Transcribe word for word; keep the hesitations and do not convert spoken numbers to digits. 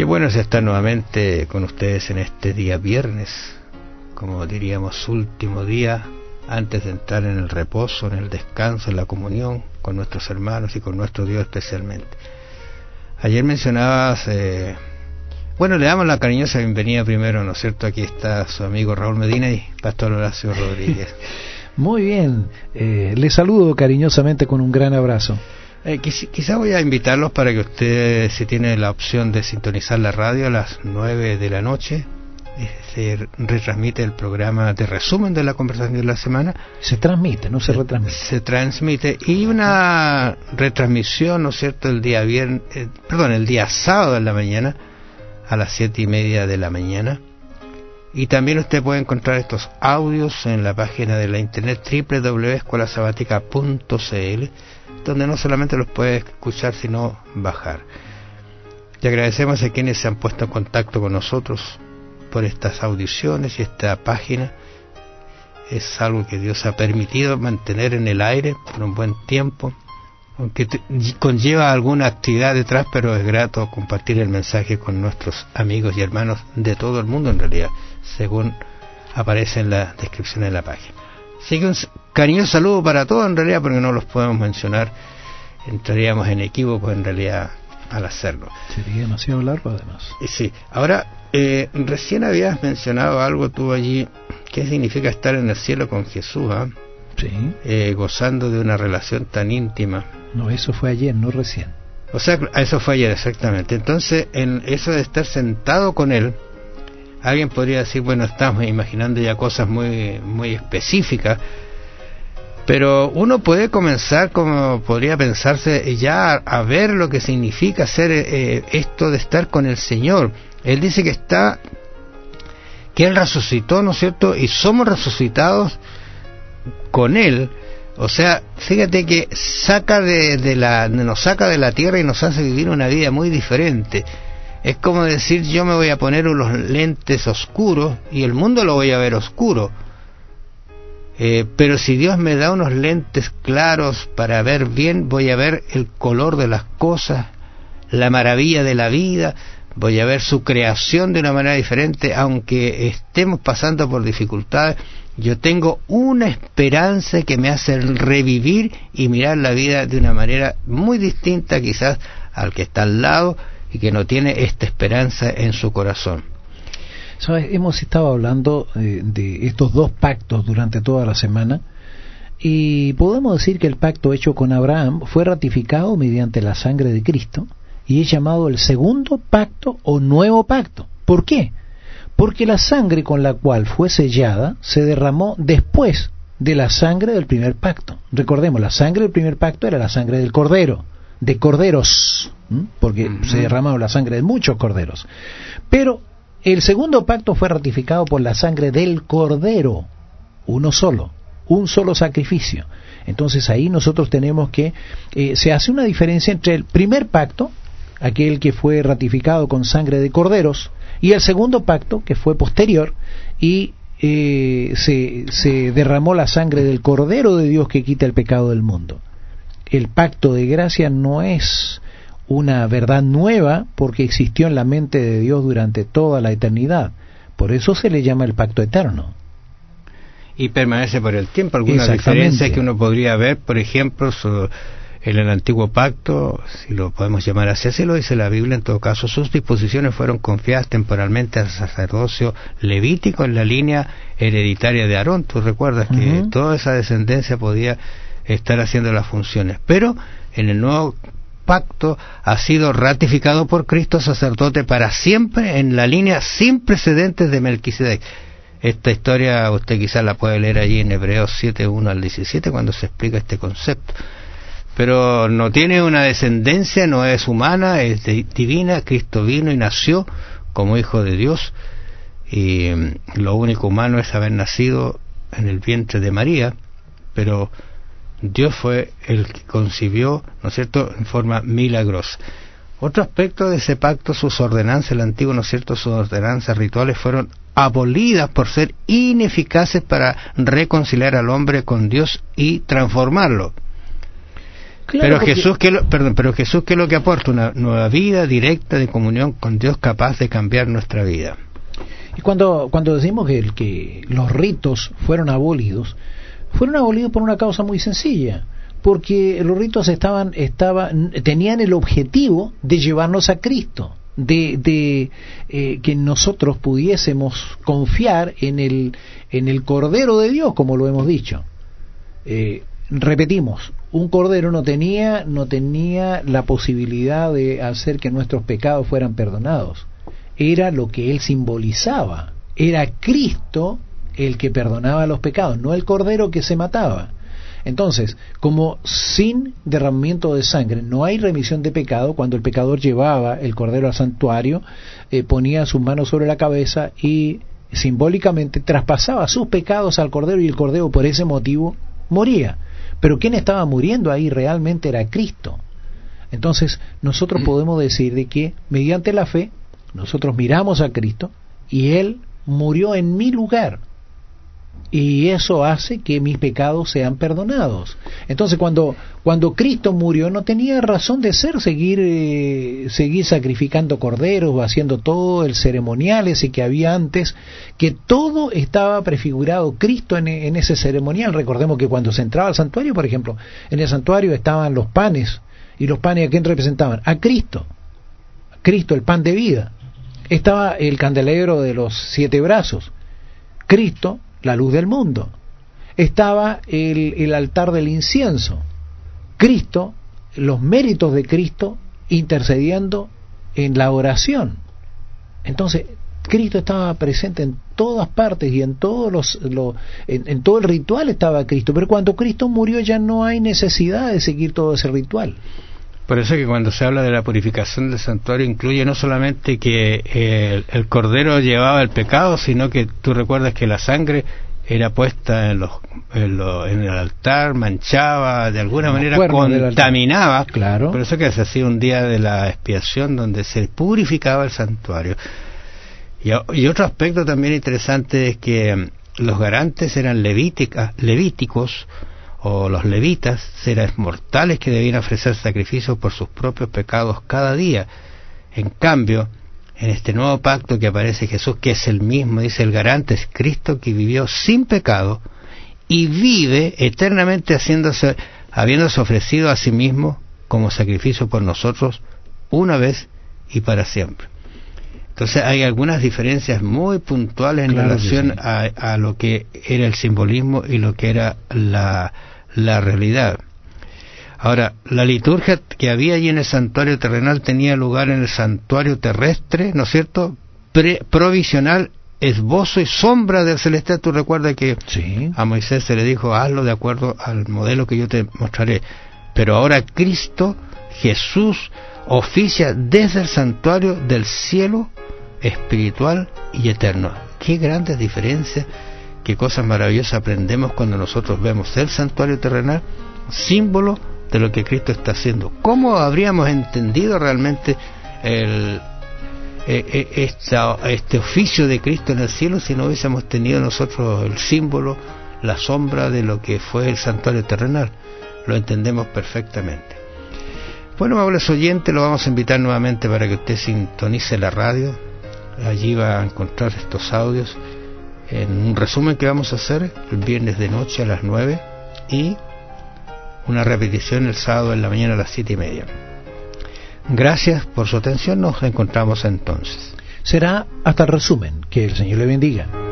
Qué bueno es estar nuevamente con ustedes en este día viernes, como diríamos, último día antes de entrar en el reposo, en el descanso, en la comunión con nuestros hermanos y con nuestro Dios especialmente. Ayer mencionabas, eh, bueno, le damos la cariñosa bienvenida primero, ¿no es cierto? Aquí está su amigo Raúl Medina y Pastor Horacio Rodríguez. Muy bien, eh, les saludo cariñosamente con un gran abrazo. Eh, quiz- quizá voy a invitarlos para que usted, si tiene la opción de sintonizar la radio a las nueve de la noche, eh, se retransmite el programa de resumen de la conversación de la semana. Se transmite, no se se, retransmite. Se transmite y una retransmisión, ¿no es cierto?, el día viernes, eh, perdón, el día sábado en la mañana a las siete y media de la mañana. Y también usted puede encontrar estos audios en la página de la internet doble u doble u doble u punto escuela sabática punto c l, donde no solamente los puede escuchar sino bajar. Y agradecemos a quienes se han puesto en contacto con nosotros por estas audiciones y esta página. Es algo que Dios ha permitido mantener en el aire por un buen tiempo, aunque te, conlleva alguna actividad detrás, pero es grato compartir el mensaje con nuestros amigos y hermanos de todo el mundo, en realidad, según aparece en la descripción de la página. Así que un cariñoso saludo para todos, en realidad, porque no los podemos mencionar, entraríamos en equívoco en realidad al hacerlo. Sería demasiado largo además. Y sí, ahora, eh, recién habías mencionado algo tú allí, ¿qué significa estar en el cielo con Jesús? ¿eh? Sí. Eh, gozando de una relación tan íntima. No, eso fue ayer, no recién. O sea, eso fue ayer, exactamente. Entonces, en eso de estar sentado con Él, alguien podría decir, bueno, estamos imaginando ya cosas muy, muy específicas, pero uno puede comenzar, como podría pensarse, ya a, a ver lo que significa hacer eh, esto de estar con el Señor. Él dice que está, que Él resucitó, ¿no es cierto? Y somos resucitados con Él. O sea, fíjate que saca de, de la, nos saca de la tierra y nos hace vivir una vida muy diferente. Es como decir, yo me voy a poner unos lentes oscuros y el mundo lo voy a ver oscuro. Eh, pero si Dios me da unos lentes claros para ver bien, voy a ver el color de las cosas, la maravilla de la vida, voy a ver su creación de una manera diferente, aunque estemos pasando por dificultades. Yo tengo una esperanza que me hace revivir y mirar la vida de una manera muy distinta quizás al que está al lado y que no tiene esta esperanza en su corazón. ¿Sabes? Hemos estado hablando eh, de estos dos pactos durante toda la semana y podemos decir que el pacto hecho con Abraham fue ratificado mediante la sangre de Cristo y es llamado el segundo pacto o nuevo pacto. ¿Por qué? Porque la sangre con la cual fue sellada se derramó después de la sangre del primer pacto. Recordemos, la sangre del primer pacto era la sangre del cordero, de corderos, ¿m? porque uh-huh. se derramó la sangre de muchos corderos. Pero el segundo pacto fue ratificado por la sangre del cordero, uno solo, un solo sacrificio. Entonces ahí nosotros tenemos que, eh, se hace una diferencia entre el primer pacto, aquel que fue ratificado con sangre de corderos, y el segundo pacto, que fue posterior, y eh, se, se derramó la sangre del Cordero de Dios que quita el pecado del mundo. El pacto de gracia no es una verdad nueva porque existió en la mente de Dios durante toda la eternidad. Por eso se le llama el pacto eterno. Y permanece por el tiempo. Alguna diferencia que uno podría ver, por ejemplo, su... en el antiguo pacto, si lo podemos llamar así, así lo dice la Biblia, en todo caso, sus disposiciones fueron confiadas temporalmente al sacerdocio levítico en la línea hereditaria de Aarón. Tú recuerdas uh-huh. que toda esa descendencia podía estar haciendo las funciones, pero en el nuevo pacto ha sido ratificado por Cristo sacerdote para siempre en la línea sin precedentes de Melquisedec. Esta historia usted quizás la puede leer allí en Hebreos siete, uno al diecisiete, cuando se explica este concepto. Pero no tiene una descendencia, no es humana, es de, divina. Cristo vino y nació como hijo de Dios, y lo único humano es haber nacido en el vientre de María, pero Dios fue el que concibió, ¿no es cierto?, en forma milagrosa. Otro aspecto de ese pacto, sus ordenanzas, el antiguo, ¿no es cierto?, sus ordenanzas rituales fueron abolidas por ser ineficaces para reconciliar al hombre con Dios y transformarlo. Claro, pero porque... Jesús que lo, perdón, pero Jesús que es lo que aporta una nueva vida directa de comunión con Dios capaz de cambiar nuestra vida. Y cuando cuando decimos que, el, que los ritos fueron abolidos, fueron abolidos por una causa muy sencilla, porque los ritos estaban estaban tenían el objetivo de llevarnos a Cristo, de, de eh, que nosotros pudiésemos confiar en el en el Cordero de Dios, como lo hemos dicho. Eh, repetimos, un cordero no tenía no tenía la posibilidad de hacer que nuestros pecados fueran perdonados. Era lo que él simbolizaba. Era Cristo el que perdonaba los pecados, no el cordero que se mataba. Entonces, como sin derramamiento de sangre no hay remisión de pecado, cuando el pecador llevaba el cordero al santuario, eh, ponía sus manos sobre la cabeza y simbólicamente traspasaba sus pecados al cordero, y el cordero por ese motivo moría. Pero quien estaba muriendo ahí realmente era Cristo. Entonces nosotros podemos decir de que mediante la fe nosotros miramos a Cristo y Él murió en mi lugar, y eso hace que mis pecados sean perdonados. Entonces cuando cuando Cristo murió no tenía razón de ser seguir eh, seguir sacrificando corderos o haciendo todo el ceremonial ese que había antes, que todo estaba prefigurado Cristo en, en ese ceremonial. Recordemos que cuando se entraba al santuario, por ejemplo, en el santuario estaban los panes, y los panes ¿a quién representaban? A Cristo. Cristo, el pan de vida. Estaba el candelabro de los siete brazos, Cristo, la luz del mundo. Estaba el, el altar del incienso, Cristo, los méritos de Cristo intercediendo en la oración. Entonces Cristo estaba presente en todas partes, y en todos los, los en, en todo el ritual estaba Cristo. Pero cuando Cristo murió ya no hay necesidad de seguir todo ese ritual. Por eso que cuando se habla de la purificación del santuario incluye no solamente que el, el cordero llevaba el pecado, sino que tú recuerdas que la sangre era puesta en, los, en, lo, en el altar, manchaba, de alguna Los manera contaminaba. Claro. Por eso que se hacía un día de la expiación donde se purificaba el santuario. Y, y otro aspecto también interesante es que los garantes eran levítica, levíticos, o los levitas, seres mortales que debían ofrecer sacrificios por sus propios pecados cada día. En cambio, en este nuevo pacto que aparece Jesús, que es el mismo, dice el garante, es Cristo, que vivió sin pecado y vive eternamente haciéndose, habiéndose ofrecido a sí mismo como sacrificio por nosotros una vez y para siempre. Entonces hay algunas diferencias muy puntuales en claro relación sí. a, a lo que era el simbolismo y lo que era la la realidad. Ahora, la liturgia que había allí en el santuario terrenal tenía lugar en el santuario terrestre, ¿no es cierto? Pre- provisional, esbozo y sombra del celestial. Tú recuerdas que sí. a Moisés se le dijo, hazlo de acuerdo al modelo que yo te mostraré. Pero ahora Cristo, Jesús, oficia desde el santuario del cielo espiritual y eterno. Qué grandes diferencias. Qué cosas maravillosas aprendemos cuando nosotros vemos el santuario terrenal, símbolo de lo que Cristo está haciendo. ¿Cómo habríamos entendido realmente el, eh, esta, este oficio de Cristo en el cielo si no hubiésemos tenido nosotros el símbolo, la sombra de lo que fue el santuario terrenal? Lo entendemos perfectamente. Bueno, amables oyentes, lo vamos a invitar nuevamente para que usted sintonice la radio. Allí va a encontrar estos audios en un resumen que vamos a hacer el viernes de noche a las nueve y una repetición el sábado en la mañana a las siete y media. Gracias por su atención, nos encontramos entonces. Será hasta el resumen. Que el Señor le bendiga.